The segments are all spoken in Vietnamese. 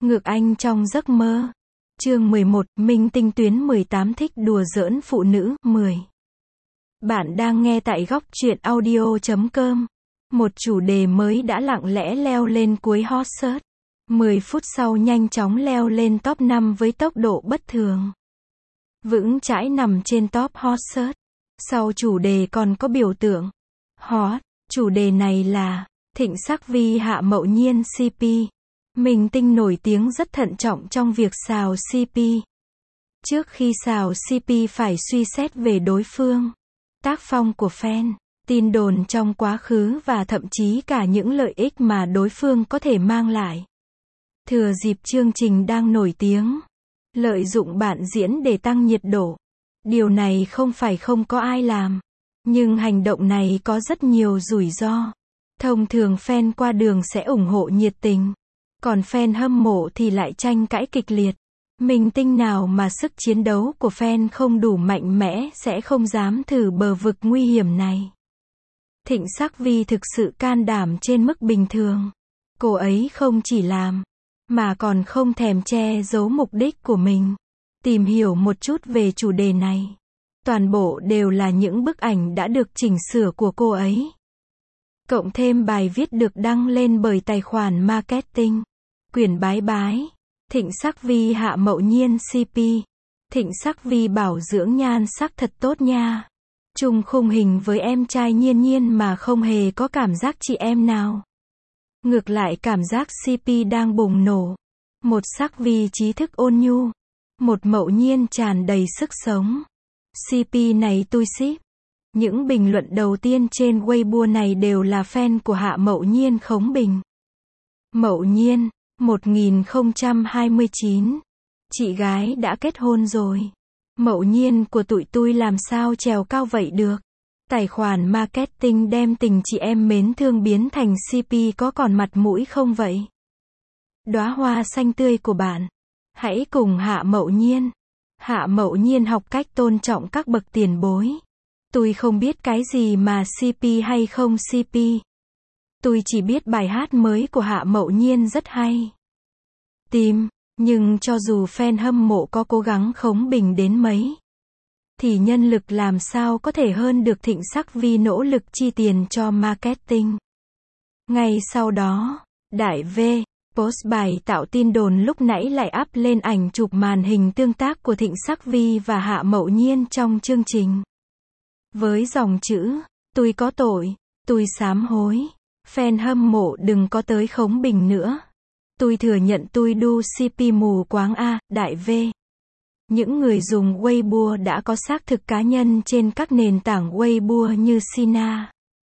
Ngược Anh trong giấc mơ. Chương 11, Minh Tinh tuyến 18 thích đùa giỡn phụ nữ, 10. Bạn đang nghe tại góc truyện audio.com. Một chủ đề mới đã lặng lẽ leo lên cuối hot search. 10 phút sau nhanh chóng leo lên top 5 với tốc độ bất thường. Vững chãi nằm trên top hot search. Sau chủ đề còn có biểu tượng hot. Chủ đề này là Thịnh Sắc Vi Hạ Mậu Nhiên CP. Minh tinh nổi tiếng rất thận trọng trong việc xào CP. Trước khi xào CP phải suy xét về đối phương, tác phong của fan, tin đồn trong quá khứ và thậm chí cả những lợi ích mà đối phương có thể mang lại. Thừa dịp chương trình đang nổi tiếng, lợi dụng bạn diễn để tăng nhiệt độ. Điều này không phải không có ai làm, nhưng hành động này có rất nhiều rủi ro. Thông thường fan qua đường sẽ ủng hộ nhiệt tình, còn fan hâm mộ thì lại tranh cãi kịch liệt. Minh tinh nào mà sức chiến đấu của fan không đủ mạnh mẽ sẽ không dám thử bờ vực nguy hiểm này. Thịnh Sắc Vi thực sự can đảm trên mức bình thường. Cô ấy không chỉ làm, mà còn không thèm che giấu mục đích của mình. Tìm hiểu một chút về chủ đề này. Toàn bộ đều là những bức ảnh đã được chỉnh sửa của cô ấy. Cộng thêm bài viết được đăng lên bởi tài khoản marketing. Quyển bái bái. Thịnh Sắc Vi Hạ Mậu Nhiên CP. Thịnh Sắc Vi bảo dưỡng nhan sắc thật tốt nha. Chung khung hình với em trai Nhiên Nhiên mà không hề có cảm giác chị em nào. Ngược lại cảm giác CP đang bùng nổ. Một Sắc Vi trí thức ôn nhu. Một Mậu Nhiên tràn đầy sức sống. CP này tôi ship. Những bình luận đầu tiên trên Weibo này đều là fan của Hạ Mậu Nhiên khống bình. Mậu Nhiên, 1029. Chị gái đã kết hôn rồi. Mậu Nhiên của tụi tôi làm sao trèo cao vậy được. Tài khoản marketing đem tình chị em mến thương biến thành CP có còn mặt mũi không vậy? Đóa hoa xanh tươi của bạn. Hãy cùng Hạ Mậu Nhiên. Hạ Mậu Nhiên học cách tôn trọng các bậc tiền bối. Tôi không biết cái gì mà CP hay không CP. Tôi chỉ biết bài hát mới của Hạ Mậu Nhiên rất hay. Nhưng cho dù fan hâm mộ có cố gắng khống bình đến mấy, thì nhân lực làm sao có thể hơn được Thịnh Sắc Vi nỗ lực chi tiền cho marketing. Ngay sau đó, Đại V post bài tạo tin đồn lúc nãy lại up lên ảnh chụp màn hình tương tác của Thịnh Sắc Vi và Hạ Mậu Nhiên trong chương trình. Với dòng chữ, tôi có tội, tôi sám hối. Fan hâm mộ đừng có tới khống bình nữa. Tôi thừa nhận tôi đu CP mù quáng a, Đại V. Những người dùng Weibo đã có xác thực cá nhân trên các nền tảng Weibo như Sina,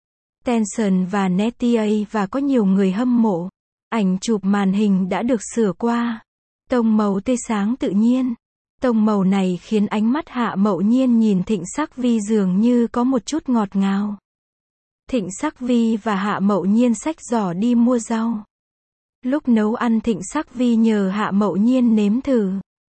Tencent và Netia và có nhiều người hâm mộ. Ảnh chụp màn hình đã được sửa qua. Tông màu tươi sáng tự nhiên. Tông màu này khiến ánh mắt Hạ Mậu Nhiên nhìn Thịnh Sắc Vi dường như có một chút ngọt ngào. Thịnh Sắc Vi và Hạ Mậu Nhiên xách giỏ đi mua rau. Lúc nấu ăn Thịnh Sắc Vi nhờ Hạ Mậu Nhiên nếm thử.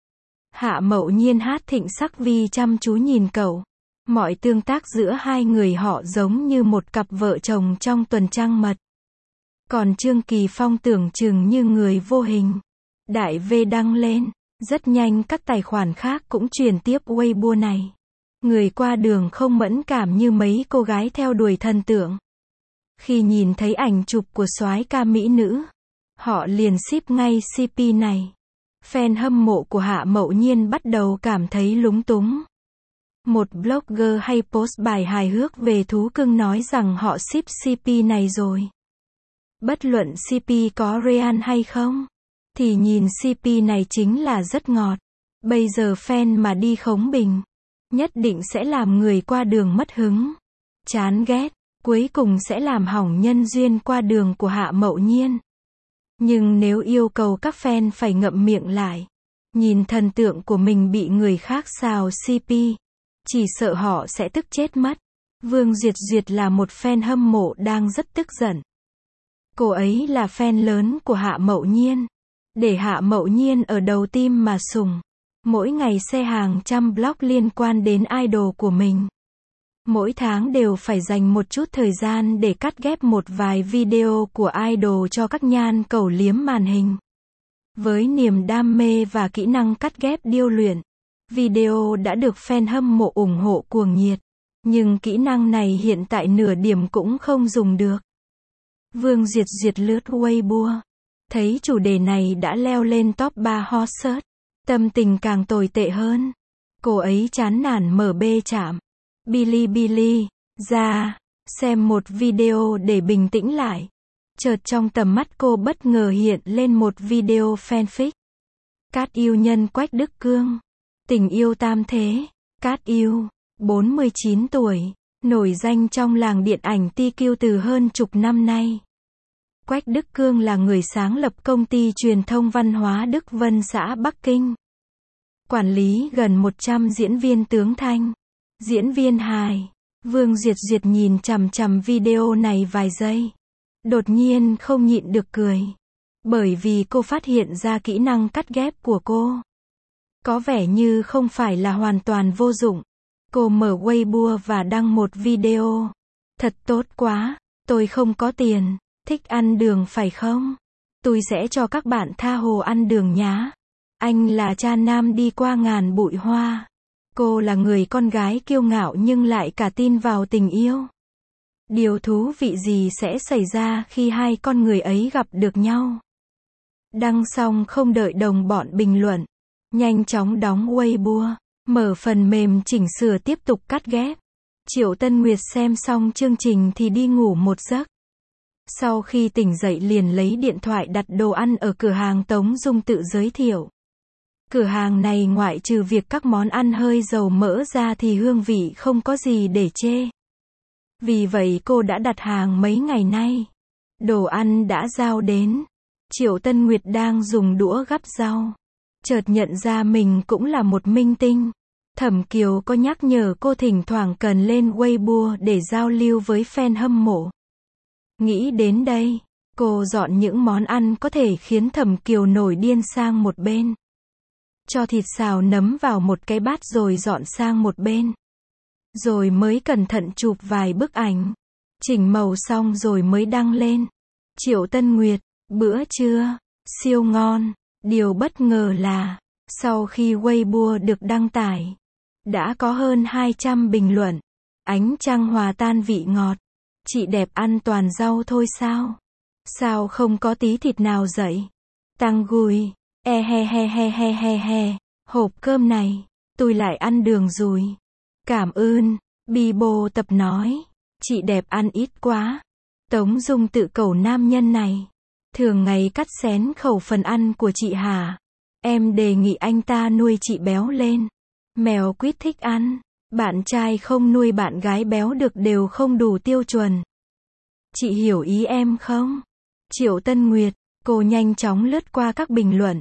Hạ Mậu Nhiên hát Thịnh Sắc Vi chăm chú nhìn cậu. Mọi tương tác giữa hai người họ giống như một cặp vợ chồng trong tuần trăng mật. Còn Trương Kỳ Phong tưởng chừng như người vô hình. Đại V đăng lên. Rất nhanh các tài khoản khác cũng truyền tiếp Weibo này. Người qua đường không mẫn cảm như mấy cô gái theo đuổi thần tượng. Khi nhìn thấy ảnh chụp của soái ca mỹ nữ, họ liền ship ngay CP này. Fan hâm mộ của Hạ Mậu Nhiên bắt đầu cảm thấy lúng túng. Một blogger hay post bài hài hước về thú cưng nói rằng họ ship CP này rồi. Bất luận CP có real hay không, thì nhìn CP này chính là rất ngọt. Bây giờ fan mà đi khống bình, nhất định sẽ làm người qua đường mất hứng, chán ghét, cuối cùng sẽ làm hỏng nhân duyên qua đường của Hạ Mậu Nhiên. Nhưng nếu yêu cầu các fan phải ngậm miệng lại, nhìn thần tượng của mình bị người khác xào CP, chỉ sợ họ sẽ tức chết mất. Vương Duyệt Duyệt là một fan hâm mộ đang rất tức giận. Cô ấy là fan lớn của Hạ Mậu Nhiên. Để Hạ Mậu Nhiên ở đầu tim mà sùng. Mỗi ngày share hàng trăm blog liên quan đến idol của mình. Mỗi tháng đều phải dành một chút thời gian để cắt ghép một vài video của idol cho các nhan cầu liếm màn hình. Với niềm đam mê và kỹ năng cắt ghép điêu luyện, video đã được fan hâm mộ ủng hộ cuồng nhiệt. Nhưng kỹ năng này hiện tại nửa điểm cũng không dùng được. Vương Duyệt Duyệt lướt Weibo, thấy chủ đề này đã leo lên top 3 hot search, tâm tình càng tồi tệ hơn. Cô ấy chán nản mở bê chạm Bilibili ra, xem một video để bình tĩnh lại. Chợt trong tầm mắt cô bất ngờ hiện lên một video fanfic. Cát yêu nhân Quách Đức Cương. Tình yêu tam thế. Cát yêu, 49 tuổi, nổi danh trong làng điện ảnh TQ từ hơn chục năm nay. Quách Đức Cương là người sáng lập công ty truyền thông văn hóa Đức Vân xã Bắc Kinh. Quản lý gần 100 diễn viên tướng thanh, diễn viên hài. Vương Duyệt Duyệt nhìn chằm chằm video này vài giây. Đột nhiên không nhịn được cười. Bởi vì cô phát hiện ra kỹ năng cắt ghép của cô có vẻ như không phải là hoàn toàn vô dụng. Cô mở Weibo và đăng một video. Thật tốt quá, tôi không có tiền, thích ăn đường phải không? Tôi sẽ cho các bạn tha hồ ăn đường nhá. Anh là cha nam đi qua ngàn bụi hoa. Cô là người con gái kiêu ngạo nhưng lại cả tin vào tình yêu. Điều thú vị gì sẽ xảy ra khi hai con người ấy gặp được nhau? Đăng xong không đợi đồng bọn bình luận, nhanh chóng đóng Weibo, mở phần mềm chỉnh sửa tiếp tục cắt ghép. Triệu Tân Nguyệt xem xong chương trình thì đi ngủ một giấc. Sau khi tỉnh dậy liền lấy điện thoại đặt đồ ăn ở cửa hàng Tống Dung tự giới thiệu. Cửa hàng này ngoại trừ việc các món ăn hơi dầu mỡ ra thì hương vị không có gì để chê. Vì vậy cô đã đặt hàng mấy ngày nay. Đồ ăn đã giao đến. Triệu Tân Nguyệt đang dùng đũa gắp rau. Chợt nhận ra mình cũng là một minh tinh. Thẩm Kiều có nhắc nhở cô thỉnh thoảng cần lên Weibo để giao lưu với fan hâm mộ. Nghĩ đến đây, cô dọn những món ăn có thể khiến Thẩm Kiều nổi điên sang một bên. Cho thịt xào nấm vào một cái bát rồi dọn sang một bên. Rồi mới cẩn thận chụp vài bức ảnh. Chỉnh màu xong rồi mới đăng lên. Triệu Tân Nguyệt, bữa trưa, siêu ngon. Điều bất ngờ là, sau khi Weibo được đăng tải, đã có hơn 200 bình luận. Ánh trăng hòa tan vị ngọt. Chị đẹp ăn toàn rau thôi sao? Sao không có tí thịt nào dậy? Tăng gùi. He he he he he he he. Hộp cơm này, tôi lại ăn đường rồi. Cảm ơn. Bibo tập nói. Chị đẹp ăn ít quá. Tống Dung tự cầu nam nhân này. Thường ngày cắt xén khẩu phần ăn của chị hả? Em đề nghị anh ta nuôi chị béo lên. Mèo quýt thích ăn. Bạn trai không nuôi bạn gái béo được đều không đủ tiêu chuẩn. Chị hiểu ý em không? Triệu Tân Nguyệt, cô nhanh chóng lướt qua các bình luận.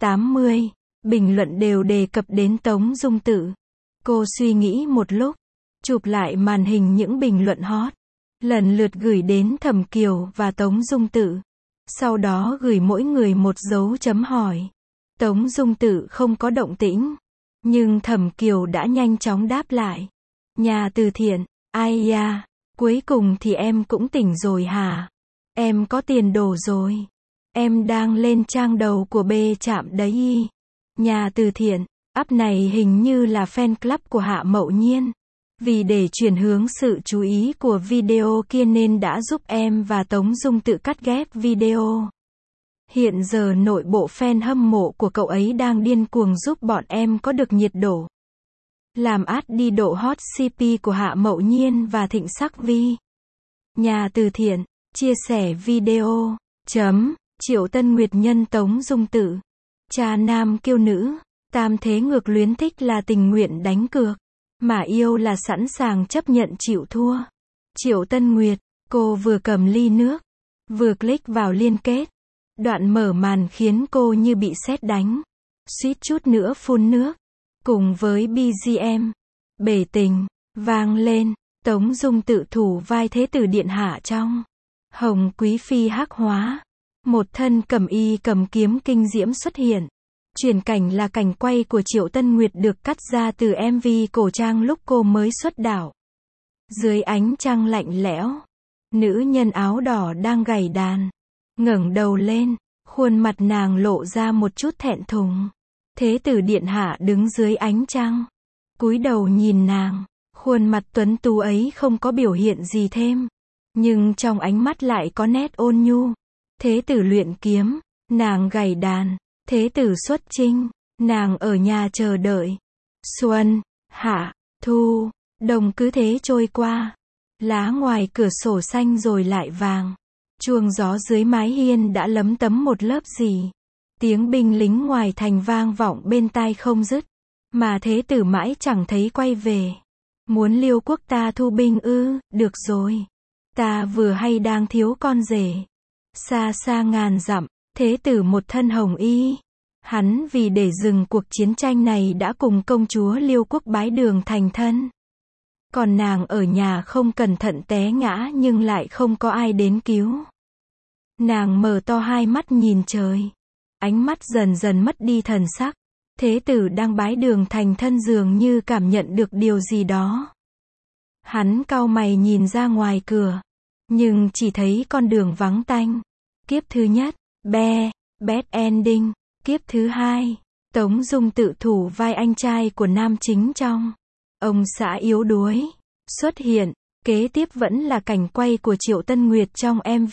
80 bình luận đều đề cập đến Tống Dung tự. Cô suy nghĩ một lúc, chụp lại màn hình những bình luận hot, lần lượt gửi đến Thẩm Kiều và Tống Dung tự. Sau đó gửi mỗi người một dấu chấm hỏi. Tống Dung tự không có động tĩnh, nhưng Thẩm Kiều đã nhanh chóng đáp lại. Nhà từ thiện, ai da, cuối cùng thì em cũng tỉnh rồi hả? Em có tiền đồ rồi. Em đang lên trang đầu của bê chạm đấy. Nhà từ thiện, app này hình như là fan club của Hạ Mậu Nhiên. Vì để chuyển hướng sự chú ý của video kia nên đã giúp em và Tống Dung tự cắt ghép video. Hiện giờ nội bộ fan hâm mộ của cậu ấy đang điên cuồng giúp bọn em có được nhiệt độ. Làm át đi độ hot CP của Hạ Mậu Nhiên và Thịnh Sắc Vi. Nhà từ thiện, chia sẻ video. Triệu Tân Nguyệt nhân Tống Dung tự. Cha nam kiêu nữ, tam thế ngược luyến thích là tình nguyện đánh cược, mà yêu là sẵn sàng chấp nhận chịu thua. Triệu Tân Nguyệt, cô vừa cầm ly nước, vừa click vào liên kết. Đoạn mở màn khiến cô như bị sét đánh, suýt chút nữa phun nước. Cùng với BGM, bể tình, vang lên, Tống Dung tự thủ vai thế tử điện hạ trong Hồng Quý Phi hắc hóa. Một thân cẩm y cầm kiếm kinh diễm xuất hiện. Chuyển cảnh là cảnh quay của Triệu Tân Nguyệt được cắt ra từ MV cổ trang lúc cô mới xuất đạo. Dưới ánh trăng lạnh lẽo, nữ nhân áo đỏ đang gảy đàn, ngẩng đầu lên, Khuôn mặt nàng lộ ra một chút thẹn thùng. Thế tử điện hạ đứng dưới ánh trăng, cúi đầu nhìn nàng, khuôn mặt tuấn tú ấy không có biểu hiện gì thêm, nhưng trong ánh mắt lại có nét ôn nhu. Thế tử luyện kiếm, nàng gảy đàn. Thế tử xuất chinh, nàng ở nhà chờ đợi. Xuân, hạ, thu, đông cứ thế trôi qua. Lá ngoài cửa sổ xanh rồi lại vàng. Chuông gió dưới mái hiên đã lấm tấm một lớp gì. Tiếng binh lính ngoài thành vang vọng bên tai không dứt. Mà thế tử mãi chẳng thấy quay về. Muốn Liêu quốc ta thu binh ư? Được rồi. Ta vừa hay đang thiếu con rể. Xa xa ngàn dặm, thế tử một thân hồng y. Hắn vì để dừng cuộc chiến tranh này đã cùng công chúa Liêu quốc bái đường thành thân. Còn nàng ở nhà không cẩn thận té ngã nhưng lại không có ai đến cứu. Nàng mở to hai mắt nhìn trời. Ánh mắt dần dần mất đi thần sắc. Thế tử đang bái đường thành thân dường như cảm nhận được điều gì đó. Hắn cau mày nhìn ra ngoài cửa. Nhưng chỉ thấy con đường vắng tanh. Kiếp thứ nhất, bad ending. Kiếp thứ hai, Tống Dung tự thủ vai anh trai của nam chính trong Ông xã yếu đuối xuất hiện. Kế tiếp vẫn là cảnh quay của Triệu Tân Nguyệt trong MV.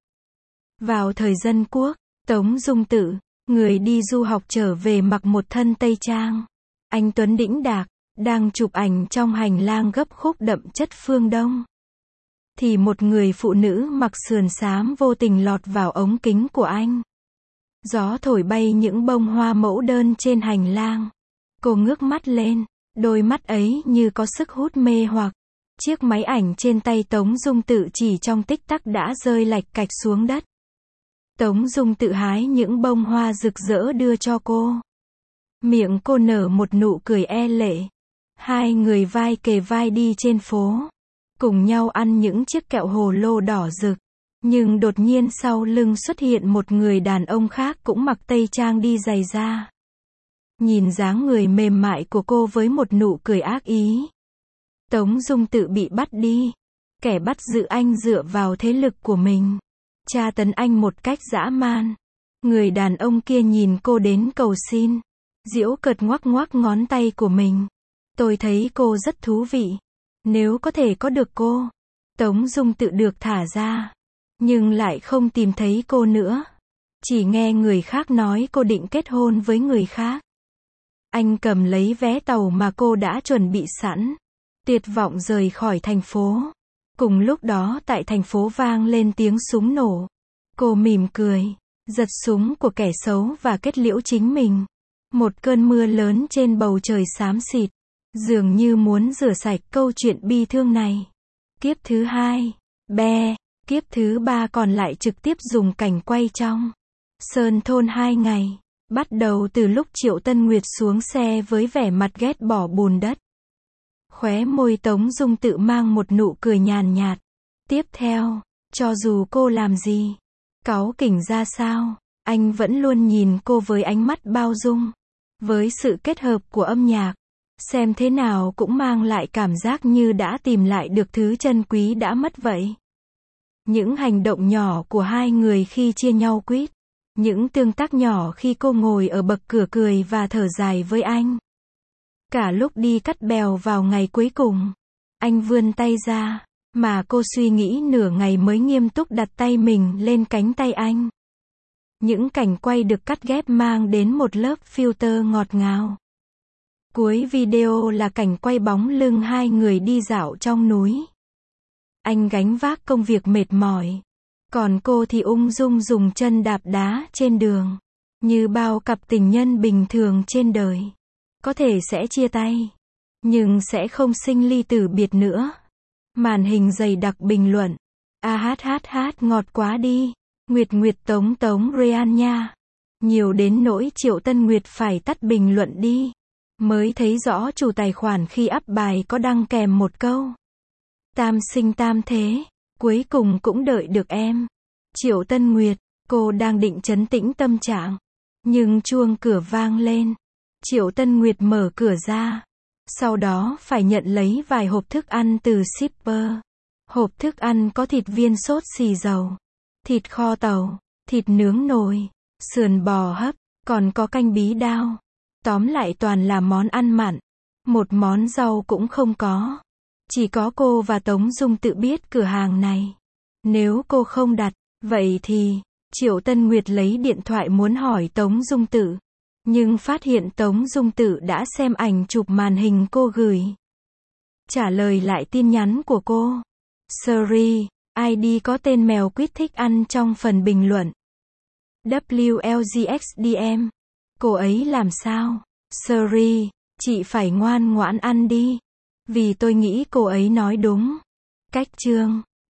Vào thời Dân Quốc, Tống Dung tự, người đi du học trở về mặc một thân tây trang. Anh tuấn đĩnh đạc, đang chụp ảnh trong hành lang gấp khúc đậm chất phương Đông. Thì một người phụ nữ mặc sườn xám vô tình lọt vào ống kính của anh. Gió thổi bay những bông hoa mẫu đơn trên hành lang. Cô ngước mắt lên, đôi mắt ấy như có sức hút mê hoặc. Chiếc máy ảnh trên tay Tống Dung tự chỉ trong tích tắc đã rơi lạch cạch xuống đất. Tống Dung tự hái những bông hoa rực rỡ đưa cho cô. Miệng cô nở một nụ cười e lệ. Hai người vai kề vai đi trên phố. Cùng nhau ăn những chiếc kẹo hồ lô đỏ rực. Nhưng đột nhiên sau lưng xuất hiện một người đàn ông khác cũng mặc tây trang đi giày da. Nhìn dáng người mềm mại của cô với một nụ cười ác ý. Tống Dung tự bị bắt đi. Kẻ bắt giữ anh dựa vào thế lực của mình. Tra tấn anh một cách dã man. Người đàn ông kia nhìn cô đến cầu xin. Giễu cợt ngoắc ngoắc ngón tay của mình. Tôi thấy cô rất thú vị. Nếu có thể có được cô. Tống Dung tự được thả ra. Nhưng lại không tìm thấy cô nữa. Chỉ nghe người khác nói cô định kết hôn với người khác. Anh cầm lấy vé tàu mà cô đã chuẩn bị sẵn. Tuyệt vọng rời khỏi thành phố. Cùng lúc đó tại thành phố vang lên tiếng súng nổ. Cô mỉm cười, giật súng của kẻ xấu và kết liễu chính mình. Một cơn mưa lớn trên bầu trời xám xịt. Dường như muốn rửa sạch câu chuyện bi thương này. Kiếp thứ hai, kiếp thứ ba còn lại trực tiếp dùng cảnh quay trong Sơn Thôn 2 ngày. Bắt đầu từ lúc Triệu Tân Nguyệt xuống xe với vẻ mặt ghét bỏ bùn đất. Khóe môi Tống Dung tự mang một nụ cười nhàn nhạt. Tiếp theo, cho dù cô làm gì, cáu kỉnh ra sao, anh vẫn luôn nhìn cô với ánh mắt bao dung. Với sự kết hợp của âm nhạc, xem thế nào cũng mang lại cảm giác như đã tìm lại được thứ chân quý đã mất vậy. Những hành động nhỏ của hai người khi chia nhau quýt. Những tương tác nhỏ khi cô ngồi ở bậc cửa cười và thở dài với anh. Cả lúc đi cắt bèo vào ngày cuối cùng. Anh vươn tay ra, mà cô suy nghĩ nửa ngày mới nghiêm túc đặt tay mình lên cánh tay anh. Những cảnh quay được cắt ghép mang đến một lớp filter ngọt ngào. Cuối video là cảnh quay bóng lưng hai người đi dạo trong núi. Anh gánh vác công việc mệt mỏi. Còn cô thì ung dung dùng chân đạp đá trên đường. Như bao cặp tình nhân bình thường trên đời. Có thể sẽ chia tay. Nhưng sẽ không sinh ly tử biệt nữa. Màn hình dày đặc bình luận. Ngọt quá đi. Nguyệt Nguyệt Tống Tống Ryan nha. Nhiều đến nỗi Triệu Tân Nguyệt phải tắt bình luận đi. Mới thấy rõ chủ tài khoản khi up bài có đăng kèm một câu. Tam sinh tam thế. Cuối cùng cũng đợi được em. Triệu Tân Nguyệt, cô đang định trấn tĩnh tâm trạng. Nhưng chuông cửa vang lên. Triệu Tân Nguyệt mở cửa ra. Sau đó phải nhận lấy vài hộp thức ăn từ shipper. Hộp thức ăn có thịt viên sốt xì dầu, thịt kho tàu, thịt nướng nồi, sườn bò hấp, còn có canh bí đao. Tóm lại toàn là món ăn mặn. Một món rau cũng không có. Chỉ có cô và Tống Dung tự biết cửa hàng này. Nếu cô không đặt, vậy thì, Triệu Tân Nguyệt lấy điện thoại muốn hỏi Tống Dung Tự. Nhưng phát hiện Tống Dung Tự đã xem ảnh chụp màn hình cô gửi. Trả lời lại tin nhắn của cô. Sorry, ID có tên mèo quýt thích ăn trong phần bình luận. WLGXDM. Cô ấy làm sao? Sorry, chị phải ngoan ngoãn ăn đi. Vì tôi nghĩ cô ấy nói đúng. Cách chương